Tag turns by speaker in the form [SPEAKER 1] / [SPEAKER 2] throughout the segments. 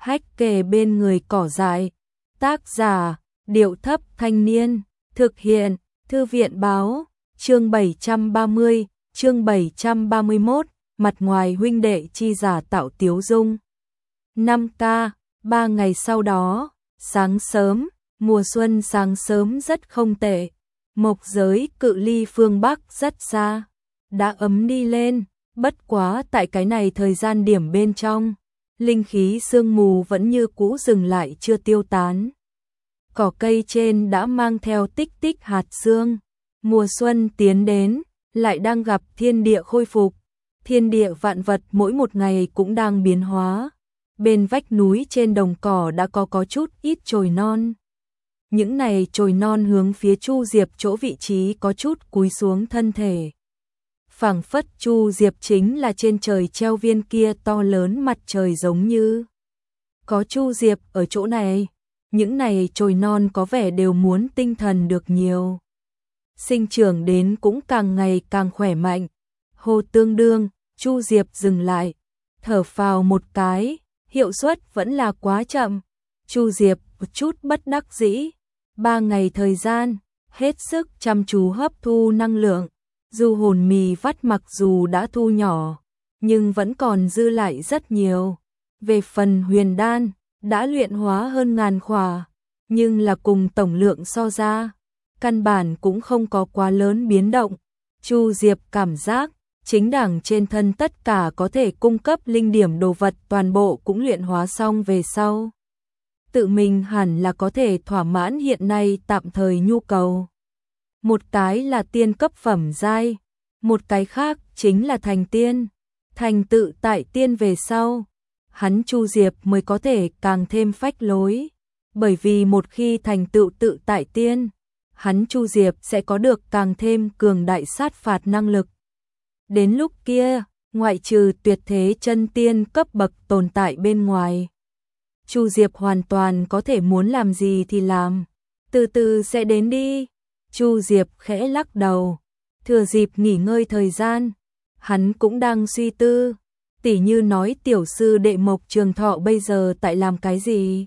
[SPEAKER 1] hách kề bên người cỏ dại. Tác giả, Điệu Thấp Thanh Niên. Thực hiện, Thư viện Báo. Chương 730, chương 731, mặt ngoài huynh đệ chi giả tạo tiếu dung. 5K, 3 ngày sau đó, sáng sớm, mùa xuân sáng sớm rất không tệ. Mộc giới cự ly phương Bắc rất xa, đã ấm đi lên, bất quá tại cái này thời gian điểm bên trong, linh khí sương mù vẫn như cũ dừng lại chưa tiêu tán. Cỏ cây trên đã mang theo tích tích hạt sương, mùa xuân tiến đến, lại đang gặp thiên địa khôi phục, thiên địa vạn vật mỗi một ngày cũng đang biến hóa. Bên vách núi trên đồng cỏ đã có chút ít chồi non. Những này chồi non hướng phía Chu Diệp chỗ vị trí có chút cúi xuống thân thể. Phảng phất Chu Diệp chính là trên trời treo viên kia to lớn mặt trời giống như. Có Chu Diệp ở chỗ này, những này chồi non có vẻ đều muốn tinh thần được nhiều. Sinh trưởng đến cũng càng ngày càng khỏe mạnh. Hồ tương đương, Chu Diệp dừng lại, thở phào một cái, hiệu suất vẫn là quá chậm. Chu Diệp một chút bất đắc dĩ. 3 ngày thời gian, hết sức chăm chú hấp thu năng lượng, dù hồn mì vắt mặc dù đã thu nhỏ, nhưng vẫn còn dư lại rất nhiều. Về phần huyền đan, đã luyện hóa hơn 1000 khỏa, nhưng là cùng tổng lượng so ra, căn bản cũng không có quá lớn biến động. Chu Diệp cảm giác, chính đẳng trên thân tất cả có thể cung cấp linh điểm đồ vật toàn bộ cũng luyện hóa xong về sau. Tự mình hẳn là có thể thỏa mãn hiện nay tạm thời nhu cầu. Một cái là tiên cấp phẩm giai, một cái khác chính là thành tiên. Thành tự tại tiên về sau, hắn Chu Diệp mới có thể càng thêm phách lối. Bởi vì một khi thành tựu tự tại tiên, hắn Chu Diệp sẽ có được càng thêm cường đại sát phạt năng lực. Đến lúc kia, ngoại trừ tuyệt thế chân tiên cấp bậc tồn tại bên ngoài, Chu Diệp hoàn toàn có thể muốn làm gì thì làm, từ từ sẽ đến đi. Chu Diệp khẽ lắc đầu, thừa dịp nghỉ ngơi thời gian, hắn cũng đang suy tư, tỉ như nói tiểu sư đệ Mộc Trường Thọ bây giờ tại làm cái gì?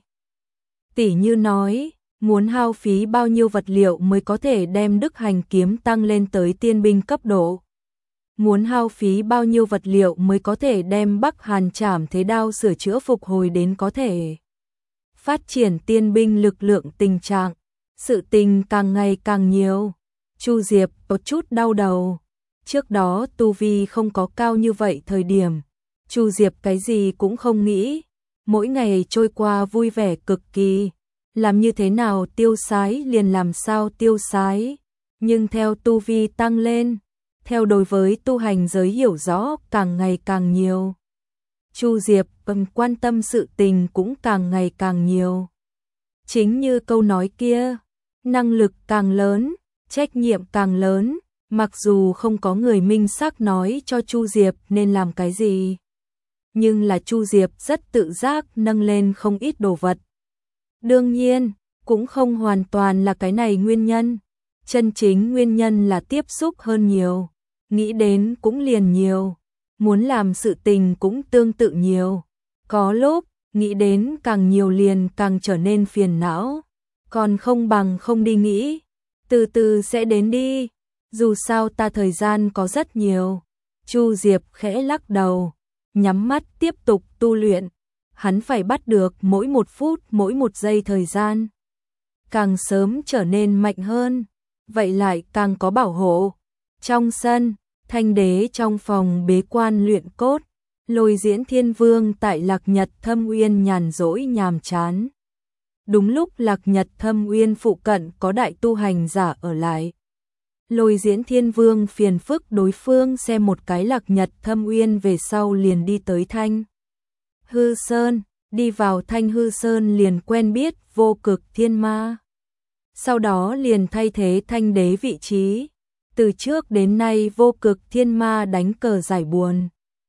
[SPEAKER 1] Tỉ như nói, muốn hao phí bao nhiêu vật liệu mới có thể đem Đức Hành kiếm tăng lên tới tiên binh cấp độ? Muốn hao phí bao nhiêu vật liệu mới có thể đem Bắc Hàn Trảm Thế Đao sửa chữa phục hồi đến có thể phát triển tiên binh lực lượng tình trạng, sự tình càng ngày càng nhiều. Chu Diệp có chút đau đầu. Trước đó tu vi không có cao như vậy thời điểm, Chu Diệp cái gì cũng không nghĩ, mỗi ngày trôi qua vui vẻ cực kỳ, làm như thế nào tiêu sái liền làm sao tiêu sái. Nhưng theo tu vi tăng lên, theo đối với tu hành giới hiểu rõ càng ngày càng nhiều, Chu Diệp cần quan tâm sự tình cũng càng ngày càng nhiều. Chính như câu nói kia, năng lực càng lớn, trách nhiệm càng lớn, mặc dù không có người minh xác nói cho Chu Diệp nên làm cái gì, nhưng là Chu Diệp rất tự giác nâng lên không ít đồ vật. Đương nhiên, cũng không hoàn toàn là cái này nguyên nhân, chân chính nguyên nhân là tiếp xúc hơn nhiều, nghĩ đến cũng liền nhiều, muốn làm sự tình cũng tương tự nhiều. Có lúc, nghĩ đến càng nhiều liền càng trở nên phiền não, còn không bằng không đi nghĩ, từ từ sẽ đến đi, dù sao ta thời gian có rất nhiều. Chu Diệp khẽ lắc đầu, nhắm mắt tiếp tục tu luyện, hắn phải bắt được mỗi một phút mỗi một giây thời gian. Càng sớm trở nên mạnh hơn, vậy lại càng có bảo hộ. Trong sân, Thanh Đế trong phòng bế quan luyện cốt, Lôi Diễn Thiên Vương tại Lạc Nhật Thâm Uyên nhàn rỗi nhàm chán. Đúng lúc Lạc Nhật Thâm Uyên phụ cận có đại tu hành giả ở lại, Lôi Diễn Thiên Vương phiền phức đối phương xem một cái Lạc Nhật Thâm Uyên về sau liền đi tới Thanh Hư Sơn, đi vào Thanh Hư Sơn liền quen biết Vô Cực Thiên Ma. Sau đó liền thay thế Thanh Đế vị trí. Từ trước đến nay Vô Cực Thiên Ma đánh cờ giải buồn.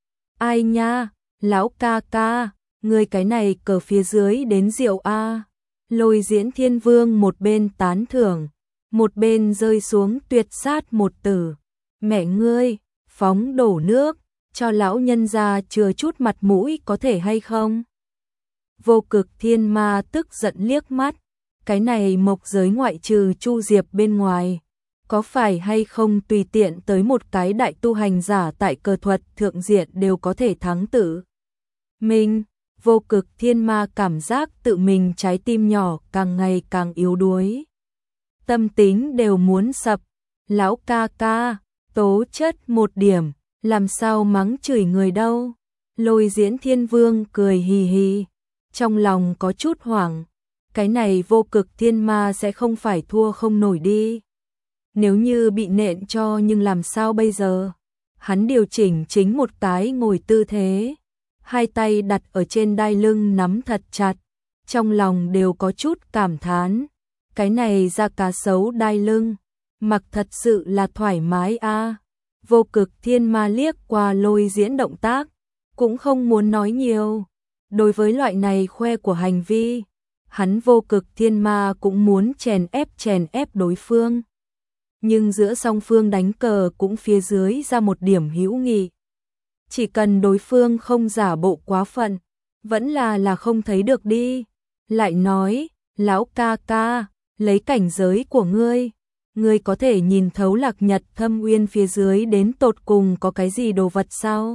[SPEAKER 1] Ai nha, lão ca ca, người cái này cờ phía dưới đến rượu a. Lôi Diễn Thiên Vương một bên tán thưởng, một bên rơi xuống tuyệt sát một tử. Mẹ ngươi, phóng đổ nước, cho lão nhân gia chừa chút mặt mũi có thể hay không? Vô Cực Thiên Ma tức giận liếc mắt, cái này mộc giới ngoại trừ Chu Diệp bên ngoài, có phải hay không tùy tiện tới một cái đại tu hành giả tại cờ thuật thượng diện đều có thể thắng tử mình. Vô Cực Thiên Ma cảm giác tự mình trái tim nhỏ càng ngày càng yếu đuối, tâm tính đều muốn sập. Lão ca ca, tố chất một điểm, làm sao mắng chửi người đâu. Lôi Diễn Thiên Vương cười hì hì, trong lòng có chút hoảng, cái này Vô Cực Thiên Ma sẽ không phải thua không nổi đi. Nếu như bị nện cho nhưng làm sao bây giờ? Hắn điều chỉnh chính một cái ngồi tư thế, hai tay đặt ở trên đai lưng nắm thật chặt, trong lòng đều có chút cảm thán, cái này da cá sấu đai lưng, mặc thật sự là thoải mái a. Vô Cực Thiên Ma liếc qua Lôi Diễn động tác, cũng không muốn nói nhiều. Đối với loại này khoe của hành vi, hắn Vô Cực Thiên Ma cũng muốn chèn ép đối phương. Nhưng giữa song phương đánh cờ cũng phía dưới ra một điểm hữu nghị. Chỉ cần đối phương không giả bộ quá phận, vẫn là không thấy được đi. Lại nói, lão ca ca, lấy cảnh giới của ngươi có thể nhìn thấu Lạc Nhật Thâm Uyên phía dưới đến tột cùng có cái gì đồ vật sao?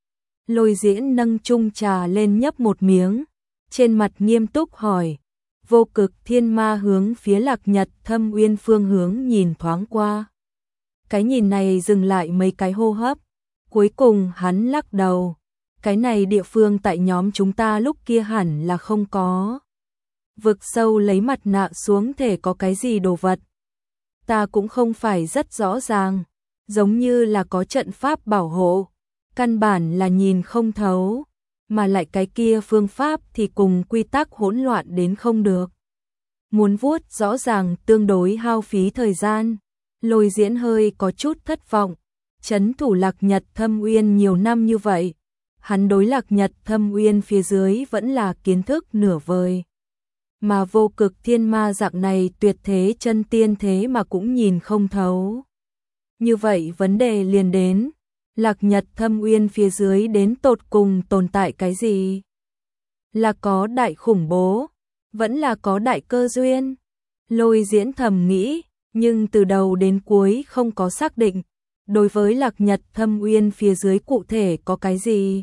[SPEAKER 1] Lôi Diễn nâng chung trà lên nhấp một miếng, trên mặt nghiêm túc hỏi. Vô Cực Thiên Ma hướng phía Lạc Nhật Thâm Uyên phương hướng nhìn thoáng qua. Cái nhìn này dừng lại mấy cái hô hấp, cuối cùng hắn lắc đầu. Cái này địa phương tại nhóm chúng ta lúc kia hẳn là không có. Vực sâu lấy mặt nạ xuống thể có cái gì đồ vật. Ta cũng không phải rất rõ ràng, giống như là có trận pháp bảo hộ, căn bản là nhìn không thấu, mà lại cái kia phương pháp thì cùng quy tắc hỗn loạn đến không được. Muốn vuốt rõ ràng tương đối hao phí thời gian. Lôi Diễn hơi có chút thất vọng, trấn thủ Lạc Nhật Thâm Uyên nhiều năm như vậy, hắn đối Lạc Nhật Thâm Uyên phía dưới vẫn là kiến thức nửa vời. Mà Vô Cực Thiên Ma dạng này tuyệt thế chân tiên thế mà cũng nhìn không thấu. Như vậy vấn đề liền đến, Lạc Nhật Thâm Uyên phía dưới đến tột cùng tồn tại cái gì? Là có đại khủng bố, vẫn là có đại cơ duyên? Lôi Diễn thầm nghĩ, nhưng từ đầu đến cuối không có xác định, đối với Lạc Nhật Thâm Uyên phía dưới cụ thể có cái gì.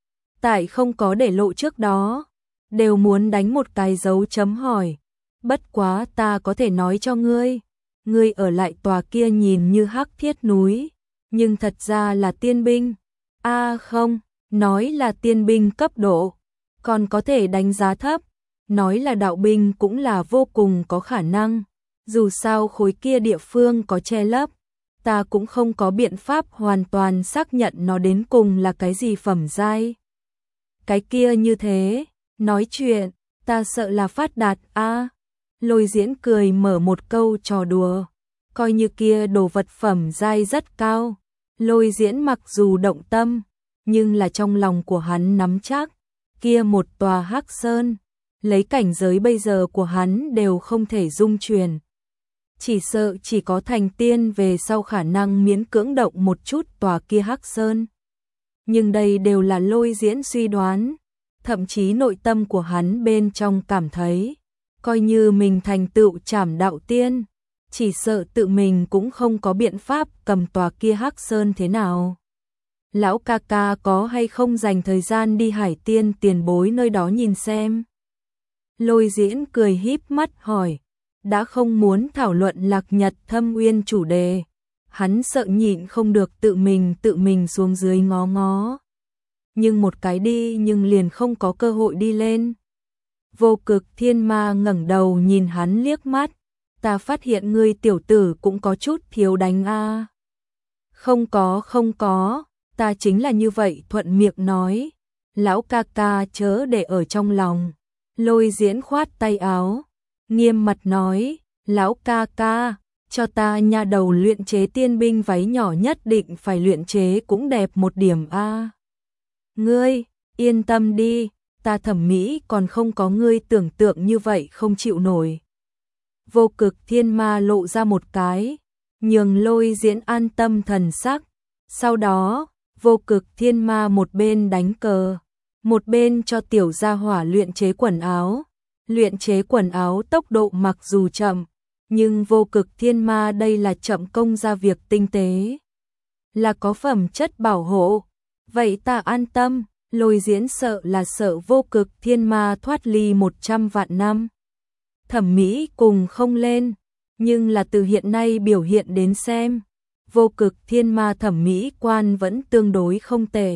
[SPEAKER 1] Tại không có để lộ trước đó, đều muốn đánh một cái dấu chấm hỏi. Bất quá ta có thể nói cho ngươi ở lại tòa kia nhìn như hắc thiết núi, nhưng thật ra là tiên binh. Không, nói là tiên binh cấp độ, còn có thể đánh giá thấp, nói là đạo binh cũng là vô cùng có khả năng. Dù sao khối kia địa phương có che lấp, ta cũng không có biện pháp hoàn toàn xác nhận nó đến cùng là cái gì phẩm giai. Cái kia như thế, nói chuyện, ta sợ là phát đạt Lôi Diễn cười mở một câu trò đùa, coi như kia đồ vật phẩm giai rất cao. Lôi Diễn mặc dù động tâm, nhưng là trong lòng của hắn nắm chắc, kia một tòa Hắc Sơn, lấy cảnh giới bây giờ của hắn đều không thể dung chuyển. Chỉ sợ chỉ có thành tiên về sau khả năng miễn cưỡng động một chút tòa kia Hắc Sơn. Nhưng đây đều là Lôi Diễn suy đoán, thậm chí nội tâm của hắn bên trong cảm thấy, coi như mình thành tựu Trảm Đạo Tiên, chỉ sợ tự mình cũng không có biện pháp cầm tòa kia Hắc Sơn thế nào. Lão ca ca có hay không dành thời gian đi Hải Tiên tiền bối nơi đó nhìn xem? Lôi Diễn cười híp mắt hỏi, đã không muốn thảo luận Lạc Nhật Thâm Uyên chủ đề, hắn sợ nhịn không được tự mình xuống dưới ngó ngó. Nhưng một cái đi nhưng liền không có cơ hội đi lên. Vô Cực Thiên Ma ngẩng đầu nhìn hắn liếc mắt, ta phát hiện ngươi tiểu tử cũng có chút thiếu đánh Không có, ta chính là như vậy thuận miệng nói. Lão ca ca chớ để ở trong lòng. Lôi Diễn khoát tay áo, nghiêm mặt nói, lão ca ca, cho ta nha đầu luyện chế tiên binh váy nhỏ nhất định phải luyện chế cũng đẹp một điểm Ngươi, yên tâm đi, ta thẩm mỹ còn không có ngươi tưởng tượng như vậy không chịu nổi. Vô Cực Thiên Ma lộ ra một cái, nhường Lôi Diễn an tâm thần sắc. Sau đó, Vô Cực Thiên Ma một bên đánh cờ, một bên cho tiểu gia hỏa luyện chế quần áo. Luyện chế quần áo tốc độ mặc dù chậm, nhưng Vô Cực Thiên Ma đây là chậm công ra việc tinh tế, là có phẩm chất bảo hộ. Vậy ta an tâm. Lôi Diễn sợ là sợ Vô Cực Thiên Ma thoát ly 100 vạn năm thẩm mỹ cùng không lên, nhưng là từ hiện nay biểu hiện đến xem, Vô Cực Thiên Ma thẩm mỹ quan vẫn tương đối không tệ.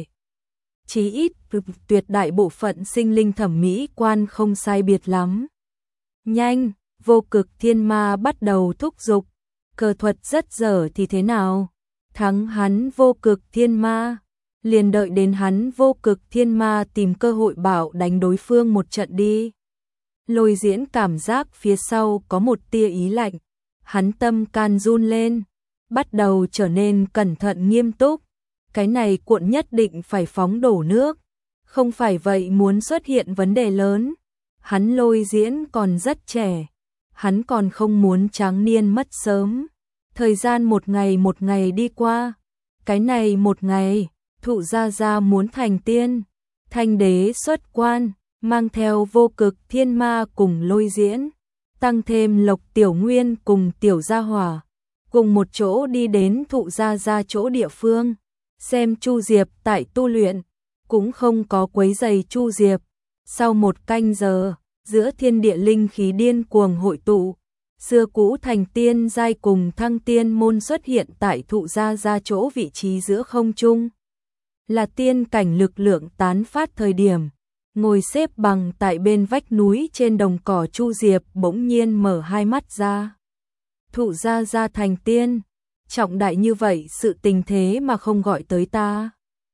[SPEAKER 1] Chí ít tuyệt đại bộ phận sinh linh thẩm mỹ quan không sai biệt lắm. Nhanh, Vô Cực Thiên Ma bắt đầu thúc giục, cờ thuật rất dở thì thế nào? Thắng hắn Vô Cực Thiên Ma, liền đợi đến hắn Vô Cực Thiên Ma tìm cơ hội bảo đánh đối phương một trận đi. Lôi Diễn cảm giác phía sau có một tia ý lạnh, hắn tâm can run lên, bắt đầu trở nên cẩn thận nghiêm túc. Cái này cuộn nhất định phải phóng đổ nước, không phải vậy muốn xuất hiện vấn đề lớn. Hắn Lôi Diễn còn rất trẻ, hắn còn không muốn tráng niên mất sớm. Thời gian một ngày đi qua, cái này một ngày, Thụ Gia Gia muốn thành tiên, Thanh Đế xuất quan, mang theo Vô Cực Thiên Ma cùng Lôi Diễn, tăng thêm Lộc Tiểu Nguyên cùng Tiểu Gia Hỏa, cùng một chỗ đi đến Thụ Gia Gia chỗ địa phương, xem Chu Diệp tại tu luyện, cũng không có quấy rầy Chu Diệp. Sau một canh giờ, giữa thiên địa linh khí điên cuồng hội tụ, xưa cũ thành tiên giai cùng thăng tiên môn xuất hiện tại Thụ Gia Gia chỗ vị trí giữa không trung. Là tiên cảnh lực lượng tán phát thời điểm, ngồi xếp bằng tại bên vách núi trên đồng cỏ Chu Diệp bỗng nhiên mở hai mắt ra. Thụ Gia Gia thành tiên, trọng đại như vậy sự tình thế mà không gọi tới ta.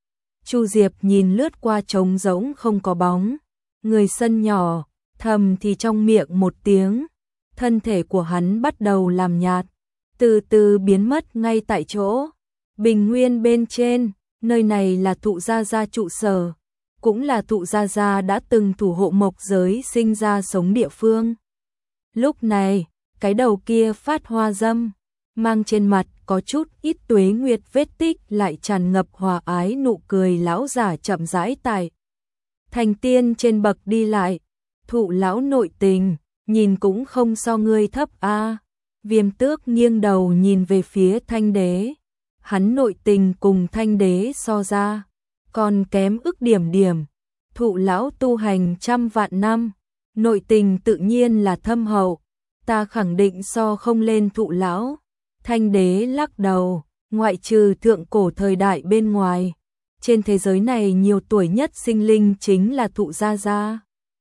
[SPEAKER 1] Chu Diệp nhìn lướt qua trống rỗng không có bóng, người sân nhỏ, thầm thì trong miệng một tiếng, thân thể của hắn bắt đầu làm nhạt, từ từ biến mất ngay tại chỗ. Bình nguyên bên trên, nơi này là Thụ Gia Gia trụ sở, cũng là Thụ Gia Gia đã từng thủ hộ mộc giới sinh ra sống địa phương. Lúc này, cái đầu kia phát hoa dâm, mang trên mặt có chút ít tuế nguyệt vết tích lại tràn ngập hòa ái nụ cười lão giả chậm rãi tại thành tiên trên bậc đi lại. Thụ lão nội tình, nhìn cũng không so ngươi thấp a. Viêm Tước nghiêng đầu nhìn về phía Thanh Đế, hắn nội tình cùng Thanh Đế so ra, còn kém ức điểm điểm. Thụ lão tu hành trăm vạn năm, nội tình tự nhiên là thâm hậu, ta khẳng định so không lên Thụ lão. Thanh Đế lắc đầu, ngoại trừ thượng cổ thời đại bên ngoài, trên thế giới này nhiều tuổi nhất sinh linh chính là Thụ Gia Gia.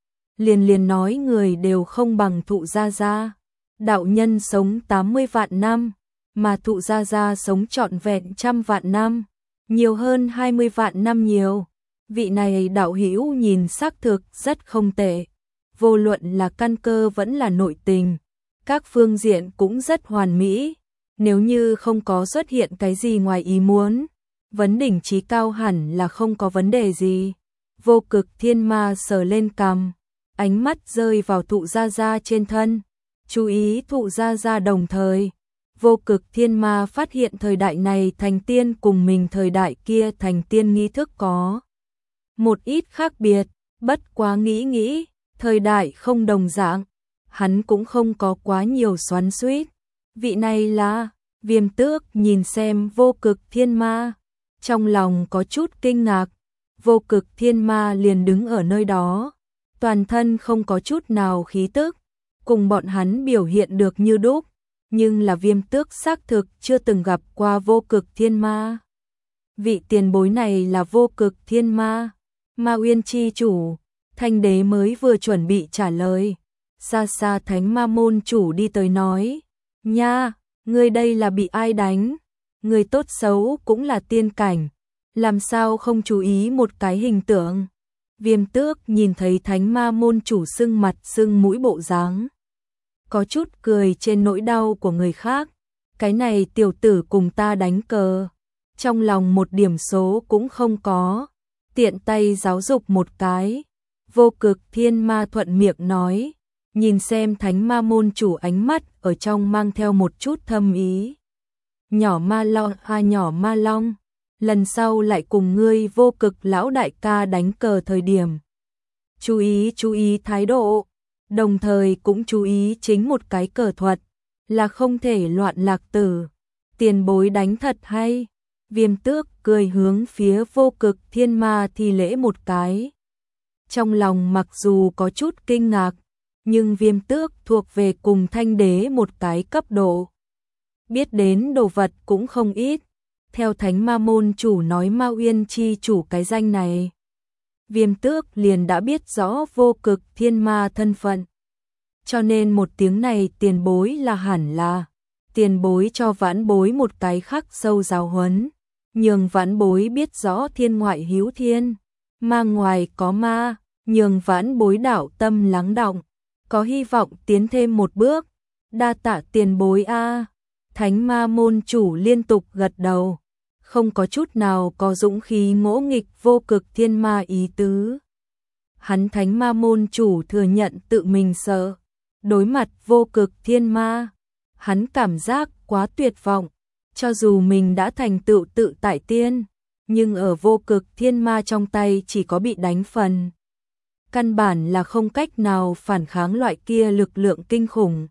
[SPEAKER 1] Liền nói người đều không bằng Thụ Gia Gia. Đạo nhân sống 80 vạn năm, mà Thụ Gia Gia sống trọn vẹn 100 vạn năm, nhiều hơn 20 vạn năm nhiều. Vị này đạo hữu nhìn xác thực rất không tệ, vô luận là căn cơ vẫn là nội tình, các phương diện cũng rất hoàn mỹ. Nếu như không có xuất hiện cái gì ngoài ý muốn, vấn đỉnh trí cao hẳn là không có vấn đề gì. Vô Cực Thiên Ma sờ lên cằm, ánh mắt rơi vào Thụ Gia Gia trên thân, chú ý Thụ Gia Gia. Đồng thời, Vô Cực Thiên Ma phát hiện thời đại này thành tiên cùng mình thời đại kia thành tiên nghi thức có một ít khác biệt, bất quá nghĩ, thời đại không đồng dạng, hắn cũng không có quá nhiều xoắn xuýt. Vị này là Viêm Tước nhìn xem Vô Cực Thiên Ma, trong lòng có chút kinh ngạc. Vô Cực Thiên Ma liền đứng ở nơi đó, toàn thân không có chút nào khí tức, cùng bọn hắn biểu hiện được như đúc, nhưng là Viêm Tước xác thực chưa từng gặp qua Vô Cực Thiên Ma. Vị tiền bối này là Vô Cực Thiên Ma, Ma Uyên chi chủ. Thanh Đế mới vừa chuẩn bị trả lời, xa xa Thánh Ma môn chủ đi tới nói, nha, ngươi đây là bị ai đánh? Người tốt xấu cũng là tiên cảnh, làm sao không chú ý một cái hình tượng? Viêm Tước nhìn thấy Thánh Ma môn chủ sưng mặt sưng mũi bộ dáng, có chút cười trên nỗi đau của người khác. Cái này tiểu tử cùng ta đánh cờ, trong lòng một điểm số cũng không có, tiện tay giáo dục một cái. Vô Cực Thiên Ma thuận miệng nói, nhìn xem Thánh Ma môn chủ ánh mắt ở trong mang theo một chút thâm ý. Nhỏ Ma Long, nhỏ Ma Long, lần sau lại cùng ngươi Vô Cực lão đại ca đánh cờ thời điểm. Chú ý thái độ, đồng thời cũng chú ý chính một cái cờ thuật, là không thể loạn lạc tử. Tiền bối đánh thật hay. Viêm Tước cười hướng phía Vô Cực Thiên Ma thi lễ một cái. Trong lòng mặc dù có chút kinh ngạc, nhưng Viêm Tước thuộc về cùng Thanh Đế một cái cấp độ. Biết đến đồ vật cũng không ít. Theo Thánh Ma môn chủ nói Ma Uyên chi chủ cái danh này, Viêm Tước liền đã biết rõ Vô Cực Thiên Ma thân phận. Cho nên một tiếng này tiền bối là hẳn là tiền bối cho vãn bối một cái khắc sâu giáo huấn, nhường vãn bối biết rõ thiên ngoại hữu thiên, ma ngoài có ma, nhường vãn bối đạo tâm lắng đọng, có hy vọng tiến thêm một bước. Đa tạ tiền bối a. Thánh Ma môn chủ liên tục gật đầu, không có chút nào có dũng khí ngỗ nghịch Vô Cực Thiên Ma ý tứ. Hắn Thánh Ma môn chủ thừa nhận tự mình sợ, đối mặt Vô Cực Thiên Ma, hắn cảm giác quá tuyệt vọng, cho dù mình đã thành tựu tự tại tiên, nhưng ở Vô Cực Thiên Ma trong tay chỉ có bị đánh phần. Căn bản là không cách nào phản kháng loại kia lực lượng kinh khủng.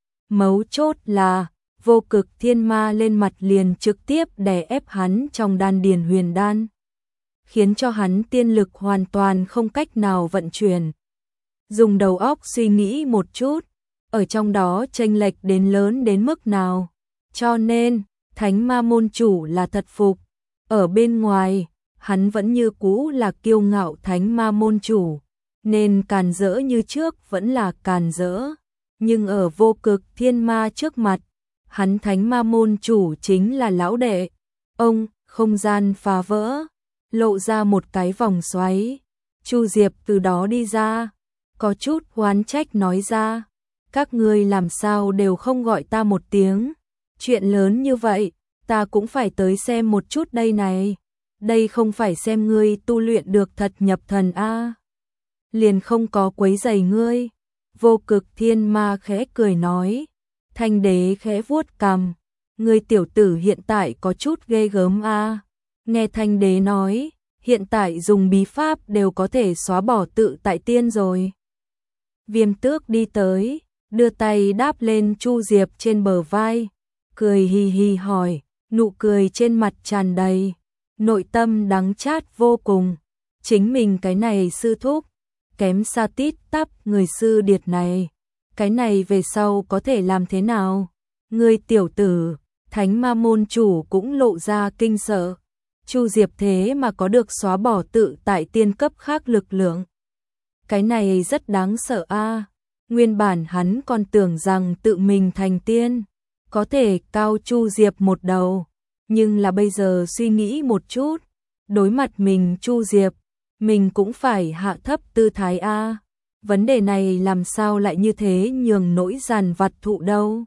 [SPEAKER 1] Mấu chốt là Vô Cực Thiên Ma lên mặt liền trực tiếp đè ép hắn trong đan điền huyền đan, khiến cho hắn tiên lực hoàn toàn không cách nào vận chuyển. Dùng đầu óc suy nghĩ một chút, ở trong đó chênh lệch đến lớn đến mức nào. Cho nên, Thánh Ma môn chủ là thật phục. Ở bên ngoài, hắn vẫn như cũ là kiêu ngạo Thánh Ma môn chủ, nên càn rỡ như trước vẫn là càn rỡ. Nhưng ở Vô Cực Thiên Ma trước mặt, hắn Thánh Ma môn chủ chính là lão đệ. Ông, không gian phá vỡ, lộ ra một cái vòng xoáy. Chu Diệp từ đó đi ra, có chút oán trách nói ra, các ngươi làm sao đều không gọi ta một tiếng, chuyện lớn như vậy, ta cũng phải tới xem một chút đây này. Đây không phải xem ngươi tu luyện được thật nhập thần a. Liền không có quấy rầy ngươi. Vô Cực Thiên Ma khẽ cười nói. Thanh Đế khẽ vuốt cằm, ngươi tiểu tử hiện tại có chút ghê gớm a. Nghe Thanh Đế nói, hiện tại dùng bí pháp đều có thể xóa bỏ tự tại tiên rồi. Viêm Tước đi tới, đưa tay đáp lên Chu Diệp trên bờ vai, cười hì hì hỏi, nụ cười trên mặt tràn đầy, nội tâm đắng chát vô cùng. Chính mình cái này sư thúc, kém xa tít tắp người sư điệt này, cái này về sau có thể làm thế nào? Ngươi tiểu tử, Thánh Ma môn chủ cũng lộ ra kinh sợ. Chu Diệp thế mà có được xóa bỏ tự tại tiên cấp khác lực lượng. Cái này rất đáng sợ a. Nguyên bản hắn còn tưởng rằng tự mình thành tiên, có thể cao Chu Diệp một đầu, nhưng là bây giờ suy nghĩ một chút, đối mặt mình Chu Diệp, mình cũng phải hạ thấp tư thái a. Vấn đề này làm sao lại như thế nhường nỗi dằn vặt thụ đâu.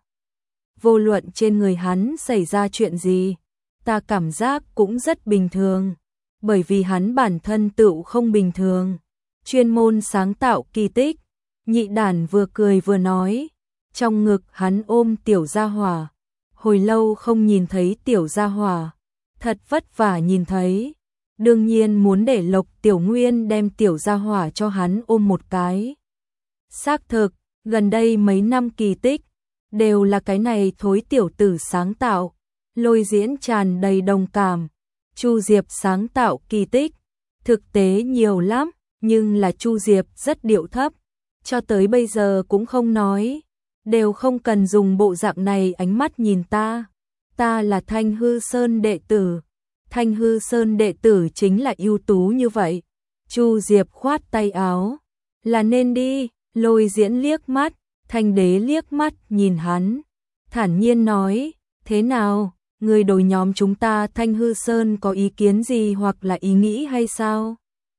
[SPEAKER 1] Vô luận trên người hắn xảy ra chuyện gì, ta cảm giác cũng rất bình thường, bởi vì hắn bản thân tựu không bình thường, chuyên môn sáng tạo kỳ tích. Nhị đản vừa cười vừa nói, trong ngực hắn ôm tiểu gia hỏa, hồi lâu không nhìn thấy tiểu gia hỏa, thật vất vả nhìn thấy, đương nhiên muốn để Lộc Tiểu Nguyên đem tiểu gia hỏa cho hắn ôm một cái. Xác thực, gần đây mấy năm kỳ tích, đều là cái này thối tiểu tử sáng tạo. Lôi Diễn tràn đầy đồng cảm, Chu Diệp sáng tạo kỳ tích, thực tế nhiều lắm, nhưng là Chu Diệp rất điệu thấp, cho tới bây giờ cũng không nói, đều không cần dùng bộ dạng này ánh mắt nhìn ta. Ta là Thanh Hư Sơn đệ tử, Thanh Hư Sơn đệ tử chính là ưu tú như vậy. Chu Diệp khoát tay áo, là nên đi. Lôi Diễn liếc mắt, Thanh Đế liếc mắt nhìn hắn, thản nhiên nói, thế nào, người đối nhóm chúng ta Thanh Hư Sơn có ý kiến gì hoặc là ý nghĩ hay sao?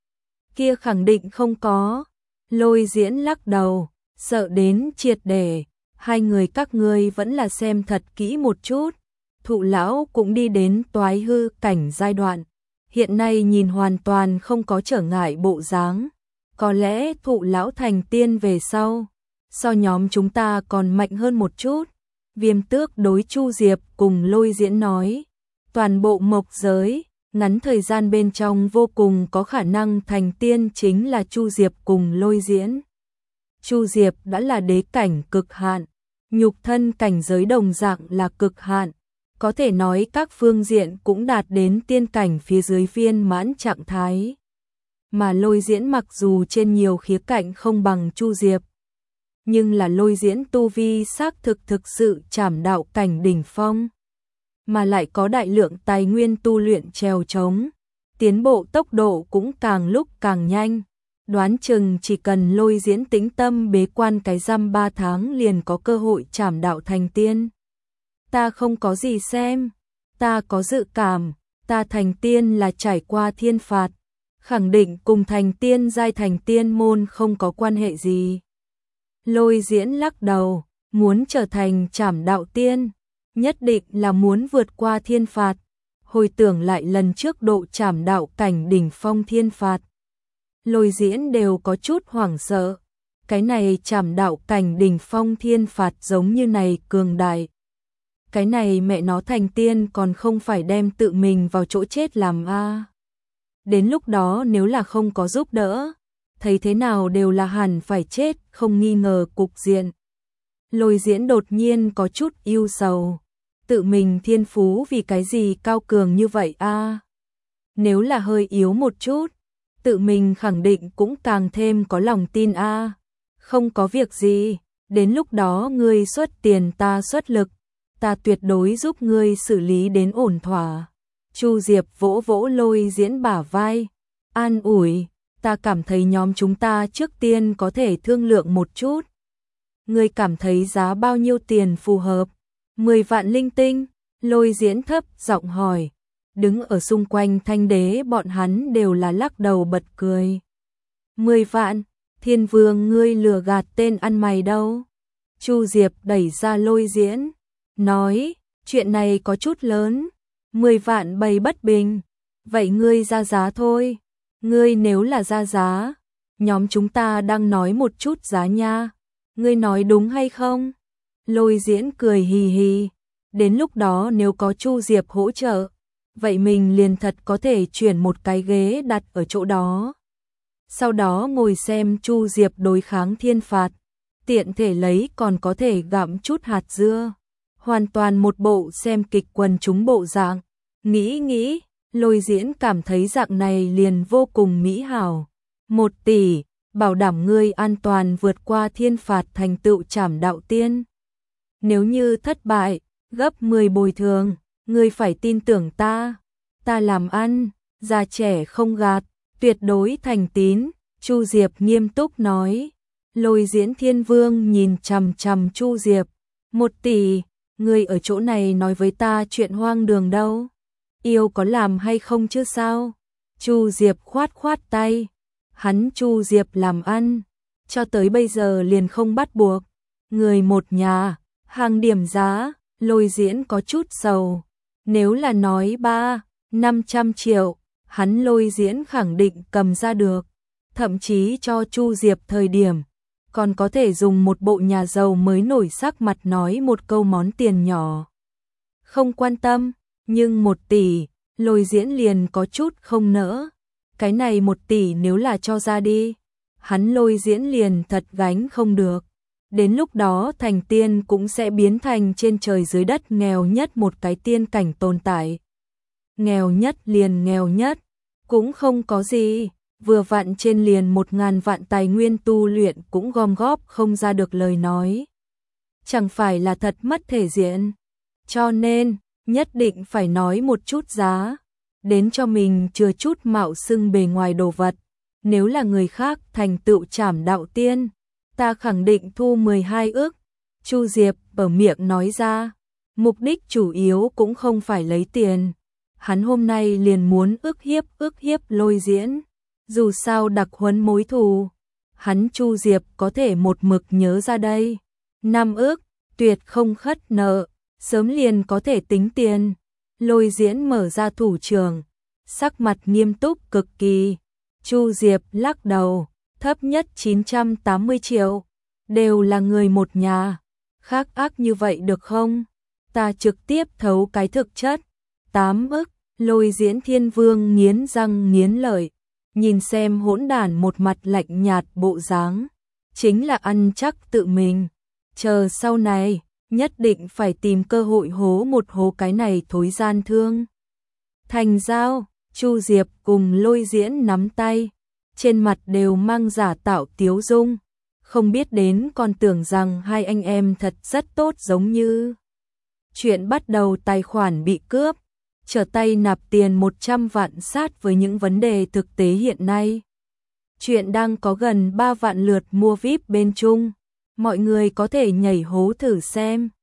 [SPEAKER 1] Kia khẳng định không có. Lôi Diễn lắc đầu, sợ đến triệt để, hai người các ngươi vẫn là xem thật kỹ một chút. Thụ lão cũng đi đến toái hư cảnh giai đoạn, hiện nay nhìn hoàn toàn không có trở ngại bộ dáng. Có lẽ thụ lão thành tiên về sau, so nhóm chúng ta còn mạnh hơn một chút. Viêm Tước đối Chu Diệp cùng Lôi Diễn nói, toàn bộ mộc giới, Ngắn thời gian bên trong vô cùng có khả năng thành tiên chính là Chu Diệp cùng Lôi Diễn. Chu Diệp đã là đế cảnh cực hạn, nhục thân cảnh giới đồng dạng là cực hạn, có thể nói các phương diện cũng đạt đến tiên cảnh phía dưới viên mãn trạng thái. Mà Lôi Diễn mặc dù trên nhiều khía cạnh không bằng Chu Diệp, nhưng là Lôi Diễn tu vi xác thực sự trảm đạo cảnh đỉnh phong, mà lại có đại lượng tài nguyên tu luyện trèo trống, tiến bộ tốc độ cũng càng lúc càng nhanh. Đoán chừng chỉ cần Lôi Diễn tĩnh tâm bế quan cái răm 3 tháng liền có cơ hội trảm đạo thành tiên. Ta không có gì xem, ta có dự cảm, ta thành tiên là trải qua thiên phạt, khẳng định cùng thành tiên giai thành tiên môn không có quan hệ gì. Lôi Diễn lắc đầu, muốn trở thành trảm đạo tiên, nhất định là muốn vượt qua thiên phạt. Hồi tưởng lại lần trước độ trảm đạo cảnh đỉnh phong thiên phạt, Lôi Diễn đều có chút hoảng sợ. Cái này trảm đạo cảnh đỉnh phong thiên phạt giống như này cường đại. Cái này mẹ nó thành tiên còn không phải đem tự mình vào chỗ chết làm a. Đến lúc đó nếu là không có giúp đỡ, thấy thế nào đều là hẳn phải chết, không nghi ngờ cục diện. Lôi Diễn đột nhiên có chút ưu sầu. Tự mình thiên phú vì cái gì cao cường như vậy a? Nếu là hơi yếu một chút, tự mình khẳng định cũng càng thêm có lòng tin a. Không có việc gì, đến lúc đó ngươi xuất tiền ta xuất lực, ta tuyệt đối giúp ngươi xử lý đến ổn thỏa. Chu Diệp vỗ vỗ Lôi Diễn bả vai, an ủi, ta cảm thấy nhóm chúng ta trước tiên có thể thương lượng một chút. Ngươi cảm thấy giá bao nhiêu tiền phù hợp? 10 vạn linh tinh, Lôi Diễn thấp giọng hỏi. Đứng ở xung quanh Thanh Đế bọn hắn đều là lắc đầu bật cười. 10 vạn, Thiên Vương ngươi lừa gạt tên ăn mày đâu? Chu Diệp đẩy ra Lôi Diễn, nói, chuyện này có chút lớn, 10 vạn bày bất bình, vậy ngươi ra giá thôi. Ngươi nếu là ra giá, nhóm chúng ta đang nói một chút giá nha, ngươi nói đúng hay không? Lôi Diễn cười hì hì, đến lúc đó nếu có Chu Diệp hỗ trợ, vậy mình liền thật có thể chuyển một cái ghế đặt ở chỗ đó. Sau đó ngồi xem Chu Diệp đối kháng thiên phạt, tiện thể lấy còn có thể gặm chút hạt dưa. Hoàn toàn một bộ xem kịch quần chúng bộ dạng. Nghĩ, Lôi Diễn cảm thấy dạng này liền vô cùng mỹ hảo. 1 tỷ, bảo đảm ngươi an toàn vượt qua thiên phạt thành tựu trảm đạo tiên. Nếu như thất bại, gấp 10 bồi thường, ngươi phải tin tưởng ta. Ta làm ăn, già trẻ không gạt, tuyệt đối thành tín. Chu Diệp nghiêm túc nói. Lôi Diễn Thiên Vương nhìn chằm chằm Chu Diệp. 1 tỷ, ngươi ở chỗ này nói với ta chuyện hoang đường đâu. Yêu có làm hay không chứ sao? Chu Diệp khoát tay. Hắn Chu Diệp làm ăn, cho tới bây giờ liền không bắt buộc. Người một nhà, hàng điểm giá, Lôi Diễn có chút sầu. Nếu là nói 300-500 triệu, hắn Lôi Diễn khẳng định cầm ra được. Thậm chí cho Chu Diệp thời điểm, còn có thể dùng một bộ nhà giàu mới nổi sắc mặt nói một câu món tiền nhỏ. Không quan tâm, nhưng 1 tỷ, Lôi Diễn liền có chút không nỡ. Cái này 1 tỷ nếu là cho ra đi, hắn Lôi Diễn liền thật gánh không được. Đến lúc đó thành tiên cũng sẽ biến thành trên trời dưới đất nghèo nhất một cái tiên cảnh tồn tại. Nghèo nhất liền nghèo nhất, cũng không có gì, vừa vặn trên liền 1000 vạn tài nguyên tu luyện cũng gom góp không ra được lời nói. Chẳng phải là thật mất thể diện. Cho nên, nhất định phải nói một chút giá, đến cho mình chừa chút mạo xưng bề ngoài đồ vật. Nếu là người khác thành tựu trảm đạo tiên, ta khẳng định thu 12 ức. Chu Diệp bở miệng nói ra, mục đích chủ yếu cũng không phải lấy tiền. Hắn hôm nay liền muốn ức hiếp Lôi Diễn. Dù sao đặc huấn mối thù, hắn Chu Diệp có thể một mực nhớ ra đây. 5 ức, tuyệt không khất nợ, sớm liền có thể tính tiền. Lôi Diễn mở ra thủ trưởng, sắc mặt nghiêm túc cực kỳ. Chu Diệp lắc đầu, thấp nhất 980 triệu, đều là người một nhà, khác ác như vậy được không? Ta trực tiếp thấu cái thực chất. 8 ức, Lôi Diễn Thiên Vương nghiến răng nghiến lợi, nhìn xem hỗn đản một mặt lạnh nhạt bộ dáng, chính là ăn chắc tự mình, chờ sau này, nhất định phải tìm cơ hội hố một hố cái này thối gian thương. Thành giao, Chu Diệp cùng Lôi Diễn nắm tay, trên mặt đều mang giả tạo tiếu dung, không biết đến còn tưởng rằng hai anh em thật rất tốt giống như. Chuyện bắt đầu tài khoản bị cướp, trở tay nạp tiền 100 vạn sát với những vấn đề thực tế hiện nay. Chuyện đang có gần 3 vạn lượt mua VIP bên Trung, mọi người có thể nhảy hố thử xem.